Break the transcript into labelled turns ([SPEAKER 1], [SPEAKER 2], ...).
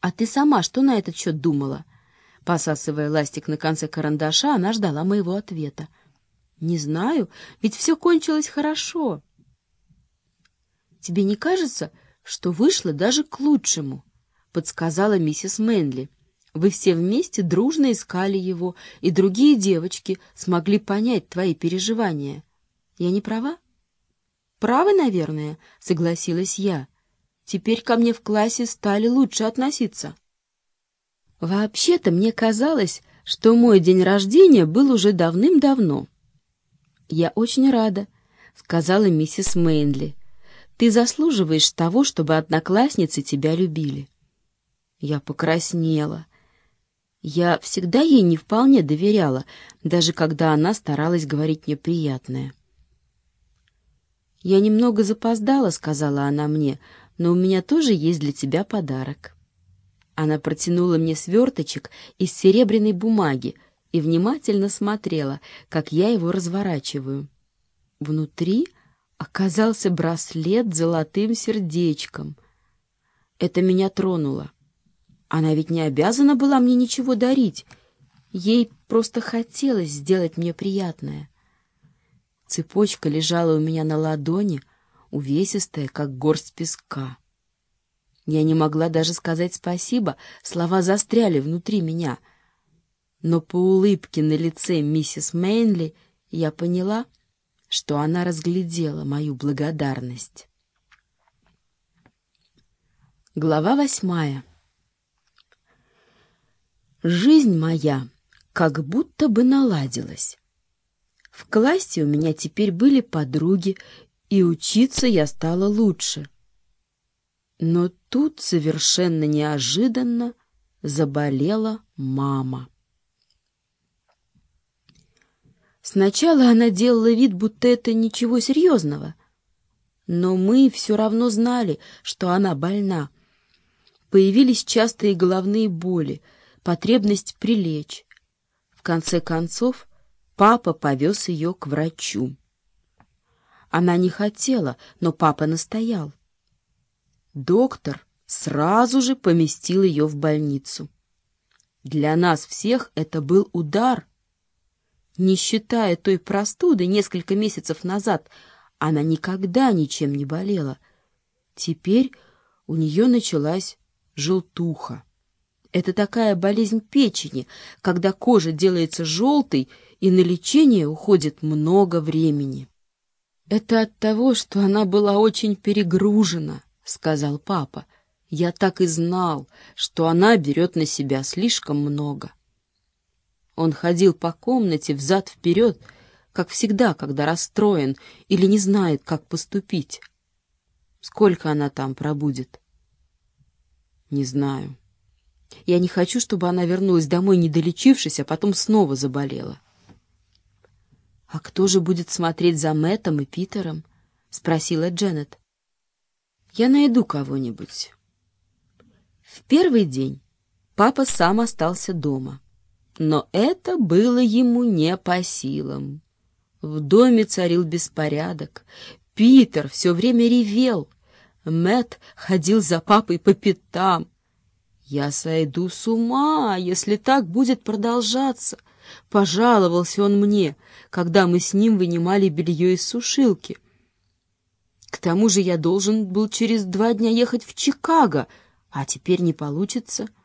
[SPEAKER 1] А ты сама что на этот счет думала? Посасывая ластик на конце карандаша, она ждала моего ответа. Не знаю, ведь все кончилось хорошо. Тебе не кажется, что вышло даже к лучшему? Подсказала миссис Мэнли. Вы все вместе дружно искали его, и другие девочки смогли понять твои переживания. Я не права? Правы, наверное, согласилась я. Теперь ко мне в классе стали лучше относиться. Вообще-то мне казалось, что мой день рождения был уже давным-давно. «Я очень рада», — сказала миссис Мэнли. «Ты заслуживаешь того, чтобы одноклассницы тебя любили». Я покраснела. Я всегда ей не вполне доверяла, даже когда она старалась говорить мне приятное. «Я немного запоздала», — сказала она мне, — «но у меня тоже есть для тебя подарок». Она протянула мне сверточек из серебряной бумаги и внимательно смотрела, как я его разворачиваю. Внутри оказался браслет с золотым сердечком. Это меня тронуло. Она ведь не обязана была мне ничего дарить. Ей просто хотелось сделать мне приятное. Цепочка лежала у меня на ладони, увесистая, как горсть песка. Я не могла даже сказать спасибо, слова застряли внутри меня. Но по улыбке на лице миссис Мэнли я поняла, что она разглядела мою благодарность. Глава 8. Жизнь моя как будто бы наладилась. В классе у меня теперь были подруги, и учиться я стала лучше. Но тут совершенно неожиданно заболела мама. Сначала она делала вид, будто это ничего серьезного, но мы все равно знали, что она больна. Появились частые головные боли, потребность прилечь. В конце концов, папа повез ее к врачу. Она не хотела, но папа настоял. Доктор сразу же поместил ее в больницу. Для нас всех это был удар. Не считая той простуды несколько месяцев назад, она никогда ничем не болела. Теперь у нее началась желтуха. Это такая болезнь печени, когда кожа делается желтой, и на лечение уходит много времени. «Это от того, что она была очень перегружена», — сказал папа. «Я так и знал, что она берет на себя слишком много». Он ходил по комнате взад-вперед, как всегда, когда расстроен или не знает, как поступить. Сколько она там пробудет? Не знаю. Я не хочу, чтобы она вернулась домой, не долечившись, а потом снова заболела. — А кто же будет смотреть за Мэттом и Питером? — спросила Дженнет. — Я найду кого-нибудь. В первый день папа сам остался дома, но это было ему не по силам. В доме царил беспорядок. Питер все время ревел. Мэтт ходил за папой по пятам. «Я сойду с ума, если так будет продолжаться», — пожаловался он мне, когда мы с ним вынимали белье из сушилки. К тому же я должен был через 2 дня ехать в Чикаго, а теперь не получится.